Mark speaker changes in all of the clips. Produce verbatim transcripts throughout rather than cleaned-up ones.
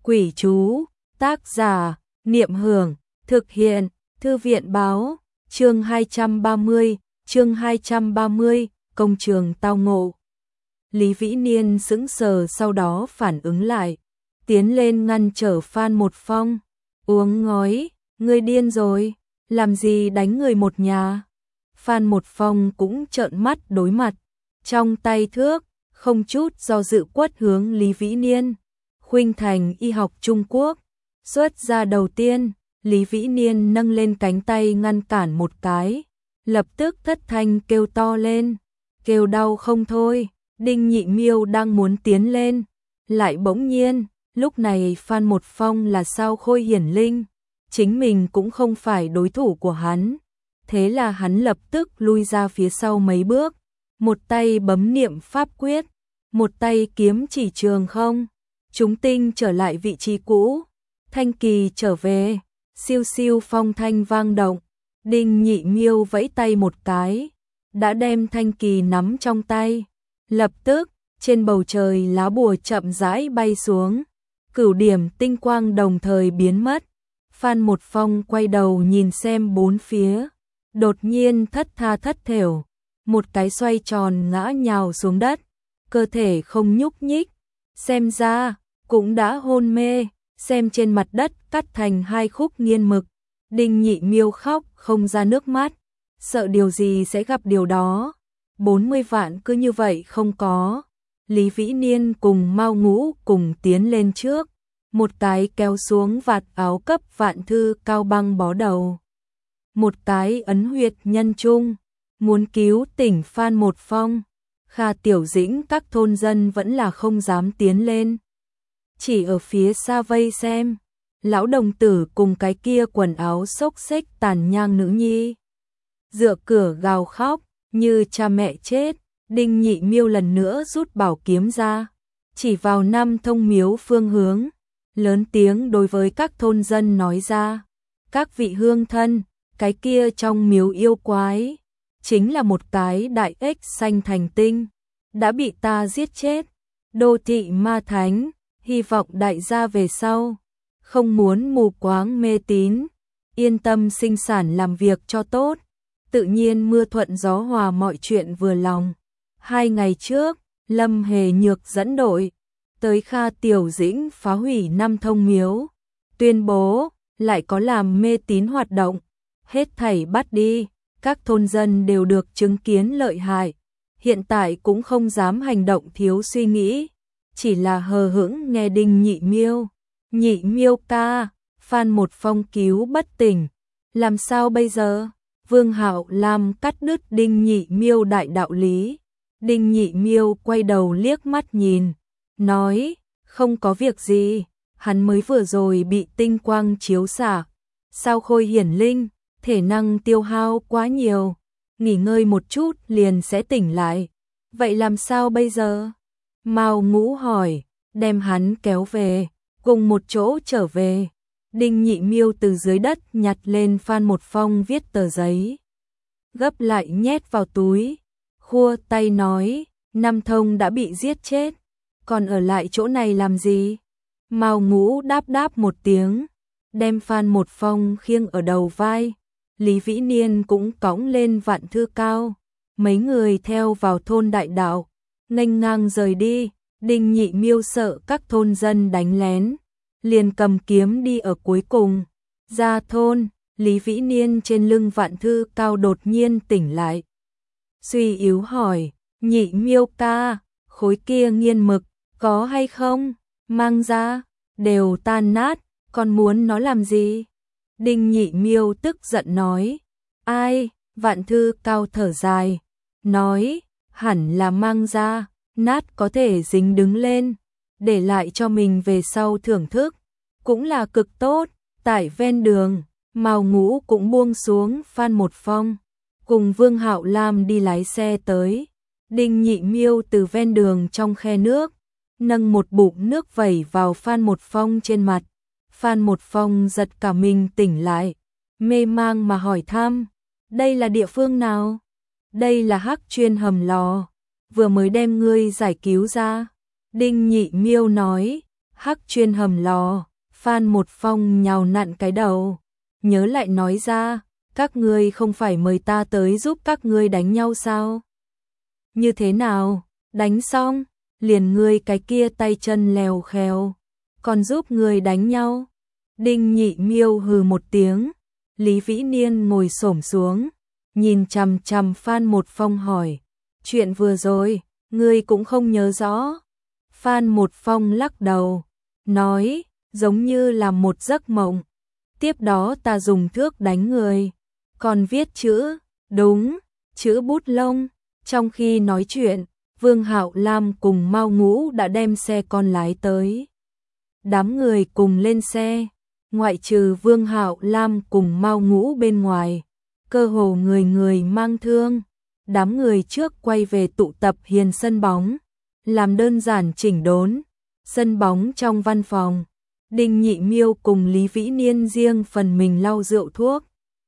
Speaker 1: Quỷ chú, tác giả, Niệm Hưởng, thực hiện, Thư viện báo, chương hai trăm ba mươi, chương hai trăm ba mươi, công trường tao ngộ. Lý Vĩ Niên sững sờ sau đó phản ứng lại, tiến lên ngăn trở Phan Một Phong, uống ngói, ngươi điên rồi, làm gì đánh người một nhà. Phan Một Phong cũng trợn mắt đối mặt, trong tay thước, không chút do dự quất hướng Lý Vĩ Niên. Khuynh Thành Y học Trung Quốc, xuất ra đầu tiên, Lý Vĩ Niên nâng lên cánh tay ngăn cản một cái, lập tức thất thanh kêu to lên, kêu đau không thôi. Đinh Nhị Miêu đang muốn tiến lên, lại bỗng nhiên, lúc này Phan Một Phong là sao khôi hiển linh, chính mình cũng không phải đối thủ của hắn, thế là hắn lập tức lui ra phía sau mấy bước, một tay bấm niệm pháp quyết, một tay kiếm chỉ trường không, chúng tinh trở lại vị trí cũ, thanh kỳ trở về, siêu siêu phong thanh vang động, Đinh Nhị Miêu vẫy tay một cái, đã đem thanh kỳ nắm trong tay. Lập tức, trên bầu trời lá bùa chậm rãi bay xuống, cửu điểm tinh quang đồng thời biến mất. Phan Một Phong quay đầu nhìn xem bốn phía, đột nhiên thất tha thất thểu, một cái xoay tròn ngã nhào xuống đất, cơ thể không nhúc nhích, xem ra cũng đã hôn mê, xem trên mặt đất cắt thành hai khúc nghiên mực. Đinh Nhị Miêu khóc không ra nước mắt, sợ điều gì sẽ gặp điều đó. bốn mươi vạn cứ như vậy không có. Lý Vĩ Niên cùng Mao Ngũ cùng tiến lên trước, một cái kéo xuống vạt áo cấp vạn thư cao băng bó đầu, một cái ấn huyệt nhân trung, muốn cứu tỉnh Phan Một Phong. Kha Tiểu Dĩnh các thôn dân vẫn là không dám tiến lên, chỉ ở phía xa vây xem. Lão đồng tử cùng cái kia quần áo xốc xếch tàn nhang nữ nhi, dựa cửa gào khóc như cha mẹ chết. Đinh Nhị Miêu lần nữa rút bảo kiếm ra, chỉ vào Nam Thông Miếu phương hướng, lớn tiếng đối với các thôn dân nói ra, các vị hương thân, cái kia trong miếu yêu quái, chính là một cái đại ếch xanh thành tinh, đã bị ta giết chết. Đô thị ma thánh, hy vọng đại gia về sau, không muốn mù quáng mê tín, yên tâm sinh sản làm việc cho tốt, tự nhiên mưa thuận gió hòa mọi chuyện vừa lòng. Hai ngày trước, Lâm Hề Nhược dẫn đội tới Kha Tiểu Dĩnh phá hủy Nam Thông Miếu, tuyên bố lại có làm mê tín hoạt động, hết thảy bắt đi. Các thôn dân đều được chứng kiến lợi hại, hiện tại cũng không dám hành động thiếu suy nghĩ, chỉ là hờ hững nghe Đinh Nhị Miêu. Nhị Miêu ca, Phan Một Phong cứu bất tỉnh, làm sao bây giờ? Vương Hạo Lam cắt đứt Đinh Nhị Miêu đại đạo lý. Đinh Nhị Miêu quay đầu liếc mắt nhìn, nói, không có việc gì, hắn mới vừa rồi bị tinh quang chiếu xạ, sao khôi hiển linh, thể năng tiêu hao quá nhiều, nghỉ ngơi một chút liền sẽ tỉnh lại. Vậy làm sao bây giờ? Mao Ngũ hỏi, đem hắn kéo về, cùng một chỗ trở về. Đinh Nhị Miêu từ dưới đất nhặt lên Phan Một Phong viết tờ giấy, gấp lại nhét vào túi, khua tay nói, Nam Thông đã bị giết chết, còn ở lại chỗ này làm gì? Mao Ngũ đáp đáp một tiếng, đem Phan Một Phong khiêng ở đầu vai. Lý Vĩ Niên cũng cõng lên vạn thư cao, mấy người theo vào thôn đại đạo, nghênh ngang rời đi. Đinh Nhị Miêu sợ các thôn dân đánh lén, liền cầm kiếm đi ở cuối cùng. Ra thôn, Lý Vĩ Niên trên lưng vạn thư cao đột nhiên tỉnh lại, suy yếu hỏi, Nhị Miêu ca, khối kia nghiên mực, có hay không? Mang ra, đều tan nát, còn muốn nó làm gì? Đinh Nhị Miêu tức giận nói, ai? Vạn thư cao thở dài, nói, hẳn là mang ra, nát có thể dính đứng lên, để lại cho mình về sau thưởng thức, cũng là cực tốt. Tại ven đường, Mao Ngũ cũng buông xuống Phan Một Phong, cùng Vương Hạo Lam đi lái xe tới. Đinh Nhị Miêu từ ven đường trong khe nước, nâng một bụng nước vẩy vào Phan Một Phong trên mặt. Phan Một Phong giật cả mình tỉnh lại, mê mang mà hỏi thăm, đây là địa phương nào? Đây là Hắc Chuyên hầm lò, vừa mới đem ngươi giải cứu ra. Đinh Nhị Miêu nói, Hắc chuyên hầm lò, Phan Một Phong nhào nặn cái đầu, nhớ lại nói ra, các ngươi không phải mời ta tới giúp các ngươi đánh nhau sao? Như thế nào, đánh xong, liền ngươi cái kia tay chân lèo khèo, còn giúp ngươi đánh nhau. Đinh Nhị Miêu hừ một tiếng, Lý Vĩ Niên ngồi xổm xuống, nhìn chằm chằm Phan Một Phong hỏi, chuyện vừa rồi, ngươi cũng không nhớ rõ. Phan Một Phong lắc đầu, nói, giống như là một giấc mộng. Tiếp đó ta dùng thước đánh người, còn viết chữ, đúng, chữ bút lông. Trong khi nói chuyện, Vương Hạo Lam cùng Mao Ngũ đã đem xe con lái tới. Đám người cùng lên xe, ngoại trừ Vương Hạo Lam cùng Mao Ngũ bên ngoài, cơ hồ người người mang thương. Đám người trước quay về tụ tập hiền sân bóng, làm đơn giản chỉnh đốn. Sân bóng trong văn phòng, Đinh Nhị Miêu cùng Lý Vĩ Niên riêng phần mình lau rượu thuốc.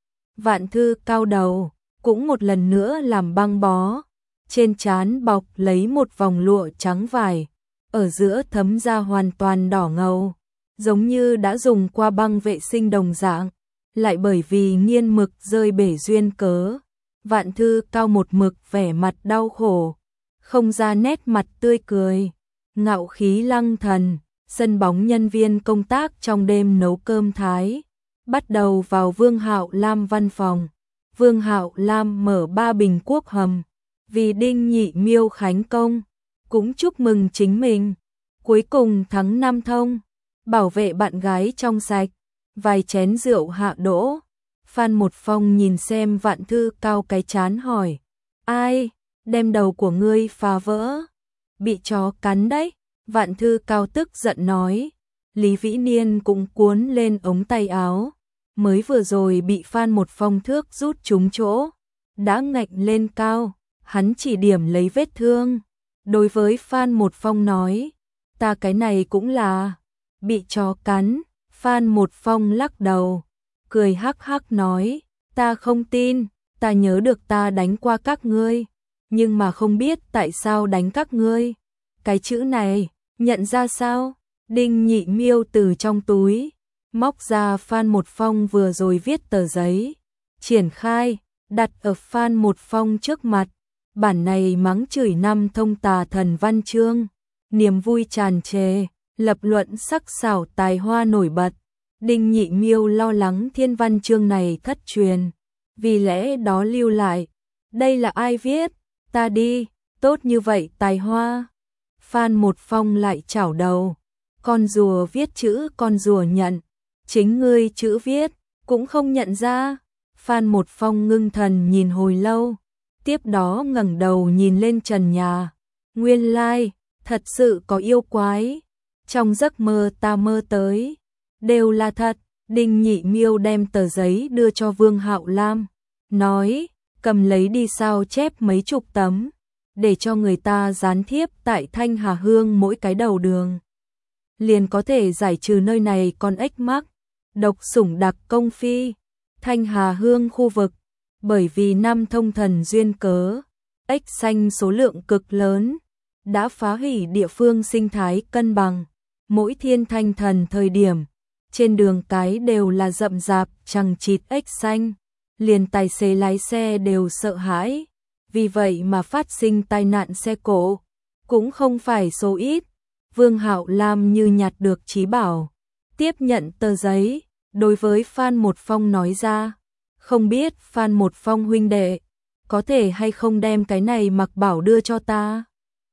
Speaker 1: Vạn Thư cao đầu, cũng một lần nữa làm băng bó, trên trán bọc lấy một vòng lụa trắng vải, ở giữa thấm ra hoàn toàn đỏ ngầu, giống như đã dùng qua băng vệ sinh đồng dạng, lại bởi vì nghiên mực rơi bể duyên cớ. Vạn Thư cao một mực vẻ mặt đau khổ, không ra nét mặt tươi cười, ngạo khí lăng thần. Sân bóng nhân viên công tác trong đêm nấu cơm thái, bắt đầu vào Vương Hạo Lam văn phòng. Vương Hạo Lam mở ba bình quốc hầm, vì Đinh Nhị Miêu khánh công, cũng chúc mừng chính mình, cuối cùng thắng năm thông, bảo vệ bạn gái trong sạch. Vài chén rượu hạ đỗ, Phan Một Phong nhìn xem Vạn Thư cao cái chán hỏi, ai, đem đầu của ngươi phá vỡ, bị chó cắn đấy. Vạn Thư cao tức giận nói, Lý Vĩ Niên cũng cuốn lên ống tay áo, mới vừa rồi bị Phan Một Phong thước rút trúng chỗ, đã ngạnh lên cao, hắn chỉ điểm lấy vết thương. Đối với Phan Một Phong nói, ta cái này cũng là bị chó cắn. Phan Một Phong lắc đầu, cười hắc hắc nói, ta không tin, ta nhớ được ta đánh qua các ngươi, nhưng mà không biết tại sao đánh các ngươi. Cái chữ này, nhận ra sao? Đinh Nhị Miêu từ trong túi móc ra Phan Một Phong vừa rồi viết tờ giấy, triển khai, đặt ở Phan Một Phong trước mặt. Bản này mắng chửi năm thông tà thần văn chương, niềm vui tràn trề, lập luận sắc sảo tài hoa nổi bật. Đinh Nhị Miêu lo lắng thiên văn chương này thất truyền, vì lẽ đó lưu lại. Đây là ai viết? Ta đi, tốt như vậy tài hoa. Phan Một Phong lại chảo đầu, con rùa viết chữ con rùa nhận, chính ngươi chữ viết, cũng không nhận ra. Phan Một Phong ngưng thần nhìn hồi lâu, tiếp đó ngẩng đầu nhìn lên trần nhà. Nguyên lai, thật sự có yêu quái, trong giấc mơ ta mơ tới, đều là thật. Đinh Nhị Miêu đem tờ giấy đưa cho Vương Hạo Lam, nói, cầm lấy đi sao chép mấy chục tấm, để cho người ta dán thiếp tại Thanh Hà Hương mỗi cái đầu đường. Liền có thể giải trừ nơi này con ếch mắc, độc sủng đặc công phi. Thanh Hà Hương khu vực, bởi vì năm thông thần duyên cớ, ếch xanh số lượng cực lớn, đã phá hủy địa phương sinh thái cân bằng. Mỗi thiên thanh thần thời điểm, trên đường cái đều là rậm rạp chằng chịt ếch xanh, liền tài xế lái xe đều sợ hãi. Vì vậy mà phát sinh tai nạn xe cộ cũng không phải số ít. Vương Hạo Lam như nhặt được trí bảo, tiếp nhận tờ giấy, đối với Phan Một Phong nói ra, không biết Phan Một Phong huynh đệ, có thể hay không đem cái này mặc bảo đưa cho ta.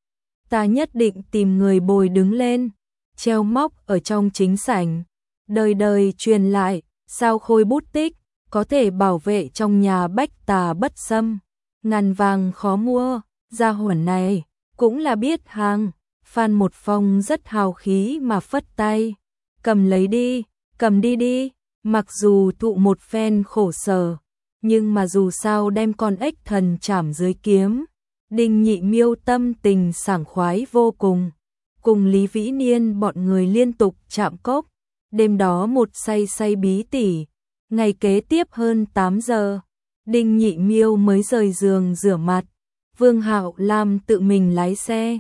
Speaker 1: Ta nhất định tìm người bồi đứng lên, treo móc ở trong chính sảnh, đời đời truyền lại, sao khôi bút tích, có thể bảo vệ trong nhà bách tà bất xâm. Ngàn vàng khó mua, gia hỏa này cũng là biết hàng. Phan Một Phong rất hào khí mà phất tay, cầm lấy đi, cầm đi đi. Mặc dù thụ một phen khổ sở, nhưng mà dù sao đem con ếch thần chảm dưới kiếm, Đinh Nhị Miêu tâm tình sảng khoái vô cùng. Cùng Lý Vĩ Niên bọn người liên tục chạm cốc, đêm đó một say say bí tỉ. Ngày kế tiếp hơn tám giờ, Đinh Nhị Miêu mới rời giường rửa mặt, Vương Hạo Lam tự mình lái xe,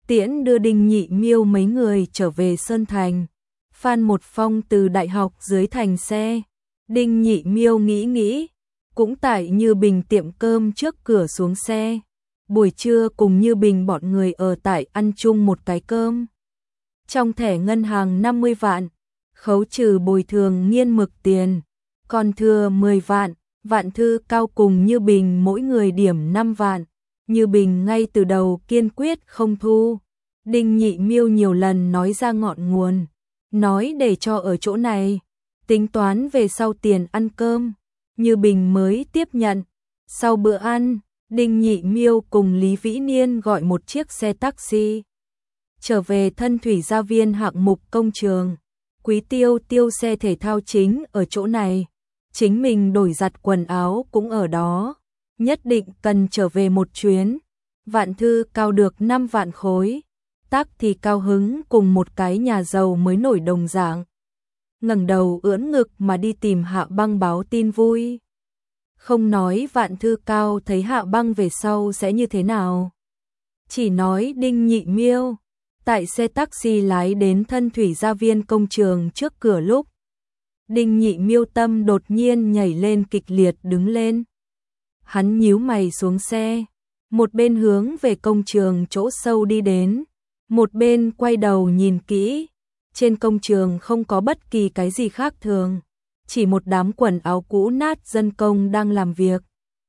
Speaker 1: tiễn đưa Đinh Nhị Miêu mấy người trở về Sơn Thành. Phan Một Phong từ đại học dưới thành xe. Đinh Nhị Miêu nghĩ nghĩ, cũng tại Như Bình tiệm cơm trước cửa xuống xe. Buổi trưa cùng Như Bình bọn người ở tại ăn chung một cái cơm. Trong thẻ ngân hàng năm mươi vạn, khấu trừ bồi thường nghiên mực tiền, còn thừa mười vạn, Vạn Thư Cao cùng Như Bình mỗi người điểm năm vạn. Như Bình ngay từ đầu kiên quyết không thu. Đinh Nhị Miêu nhiều lần nói ra ngọn nguồn, nói để cho ở chỗ này, tính toán về sau tiền ăn cơm. Như Bình mới tiếp nhận. Sau bữa ăn, Đinh Nhị Miêu cùng Lý Vĩ Niên gọi một chiếc xe taxi trở về Thân Thủy Gia Viên hạng mục công trường. Quý Tiêu Tiêu xe thể thao chính ở chỗ này, chính mình đổi giặt quần áo cũng ở đó, nhất định cần trở về một chuyến. Vạn Thư Cao được năm vạn khối, Tác thì cao hứng cùng một cái nhà giàu mới nổi đồng dạng, ngẩng đầu ưỡn ngực mà đi tìm Hạ Băng báo tin vui. Không nói Vạn Thư Cao thấy Hạ Băng về sau sẽ như thế nào, chỉ nói Đinh Nhị Miêu. Tại xe taxi lái đến Thân Thủy Gia Viên công trường trước cửa lúc, Đinh Nhị Miêu tâm đột nhiên nhảy lên kịch liệt đứng lên. Hắn nhíu mày xuống xe, một bên hướng về công trường chỗ sâu đi đến, một bên quay đầu nhìn kỹ. Trên công trường không có bất kỳ cái gì khác thường, chỉ một đám quần áo cũ nát dân công đang làm việc.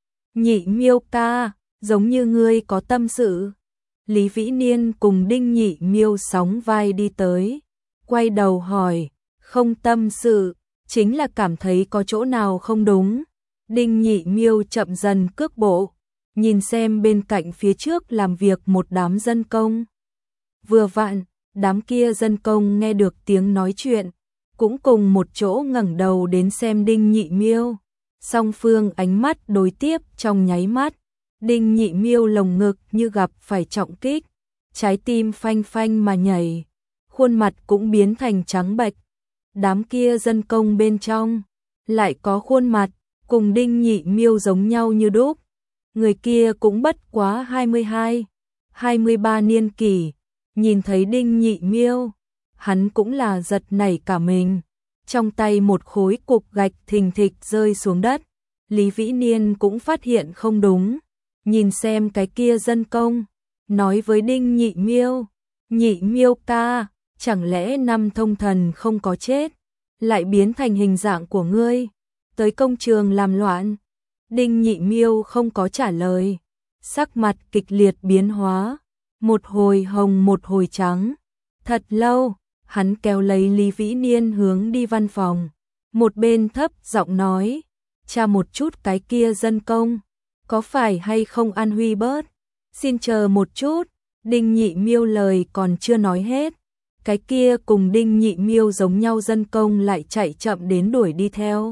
Speaker 1: Nhị Miêu ca, giống như ngươi có tâm sự. Lý Vĩ Niên cùng Đinh Nhị Miêu sóng vai đi tới, quay đầu hỏi, không tâm sự, chính là cảm thấy có chỗ nào không đúng. Đinh Nhị Miêu chậm dần cước bộ, nhìn xem bên cạnh phía trước làm việc một đám dân công. Vừa vặn, đám kia dân công nghe được tiếng nói chuyện, cũng cùng một chỗ ngẩng đầu đến xem Đinh Nhị Miêu. Song phương ánh mắt đối tiếp trong nháy mắt. Đinh Nhị Miêu lồng ngực như gặp phải trọng kích, trái tim phanh phanh mà nhảy, khuôn mặt cũng biến thành trắng bệch. Đám kia dân công bên trong lại có khuôn mặt cùng Đinh Nhị Miêu giống nhau như đúc. Người kia cũng bất quá hai mươi hai, hai mươi ba niên kỷ, nhìn thấy Đinh Nhị Miêu, hắn cũng là giật nảy cả mình, trong tay một khối cục gạch thình thịch rơi xuống đất. Lý Vĩ Niên cũng phát hiện không đúng, nhìn xem cái kia dân công, nói với Đinh Nhị Miêu, Nhị Miêu ca, chẳng lẽ Năm Thông Thần không có chết, lại biến thành hình dạng của ngươi, tới công trường làm loạn. Đinh Nhị Miêu không có trả lời, sắc mặt kịch liệt biến hóa, một hồi hồng một hồi trắng. Thật lâu, hắn kéo lấy Lý Vĩ Niên hướng đi văn phòng, một bên thấp giọng nói, tra một chút cái kia dân công, có phải hay không an huy bớt, xin chờ một chút. Đinh Nhị Miêu lời còn chưa nói hết, cái kia cùng Đinh Nhị Miêu giống nhau dân công lại chạy chậm đến đuổi đi theo.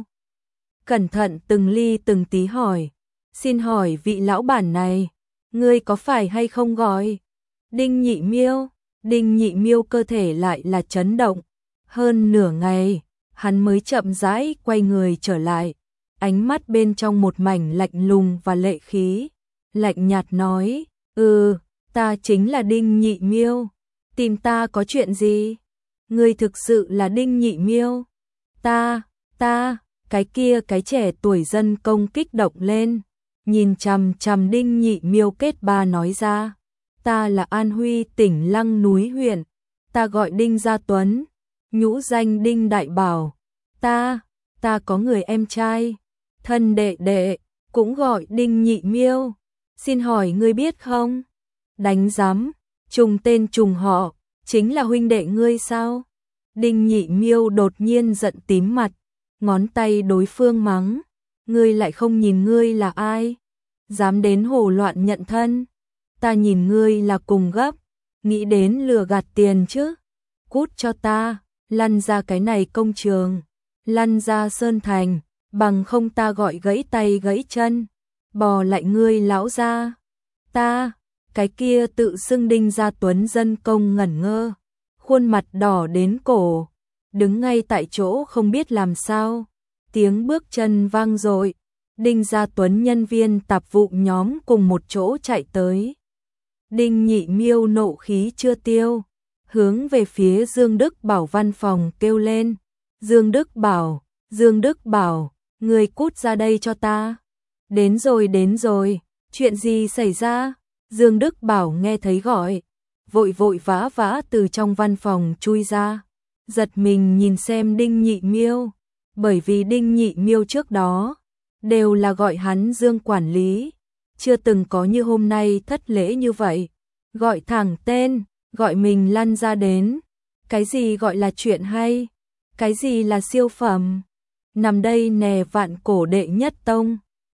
Speaker 1: Cẩn thận từng ly từng tí hỏi, xin hỏi vị lão bản này, ngươi có phải hay không gọi Đinh Nhị Miêu? Đinh Nhị Miêu cơ thể lại là chấn động, hơn nửa ngày, hắn mới chậm rãi quay người trở lại, ánh mắt bên trong một mảnh lạnh lùng và lệ khí, lạnh nhạt nói, ừ, ta chính là Đinh Nhị Miêu, tìm ta có chuyện gì? Ngươi thực sự là Đinh Nhị Miêu? Ta, ta, cái kia cái trẻ tuổi dân công kích động lên, nhìn chằm chằm Đinh Nhị Miêu kết ba nói ra, ta là An Huy tỉnh Lăng Núi huyện, ta gọi Đinh Gia Tuấn, nhũ danh Đinh Đại Bảo, ta, ta có người em trai, thân đệ đệ, cũng gọi Đinh Nhị Miêu, xin hỏi ngươi biết không? Đánh giám, trùng tên trùng họ, chính là huynh đệ ngươi sao? Đinh Nhị Miêu đột nhiên giận tím mặt, ngón tay đối phương mắng, ngươi lại không nhìn ngươi là ai, dám đến hồ loạn nhận thân, ta nhìn ngươi là cùng gấp, nghĩ đến lừa gạt tiền chứ, cút cho ta, lăn ra cái này công trường, lăn ra Sơn Thành, bằng không ta gọi gãy tay gãy chân, bò lại ngươi lão gia. Ta, cái kia tự xưng Đinh Gia Tuấn dân công ngẩn ngơ, khuôn mặt đỏ đến cổ, đứng ngay tại chỗ không biết làm sao. Tiếng bước chân vang dội, Đinh Gia Tuấn nhân viên tạp vụ nhóm cùng một chỗ chạy tới. Đinh Nhị Miêu nộ khí chưa tiêu, hướng về phía Dương Đức Bảo văn phòng kêu lên. Dương Đức Bảo, Dương Đức Bảo, người cút ra đây cho ta. Đến rồi đến rồi, chuyện gì xảy ra? Dương Đức Bảo nghe thấy gọi, vội vội vã vã từ trong văn phòng chui ra, giật mình nhìn xem Đinh Nhị Miêu, bởi vì Đinh Nhị Miêu trước đó đều là gọi hắn Dương quản lý, chưa từng có như hôm nay thất lễ như vậy, gọi thẳng tên, gọi mình lăn ra đến. Cái gì gọi là chuyện hay? Cái gì là siêu phẩm? Nằm đây nè vạn cổ đệ nhất tông.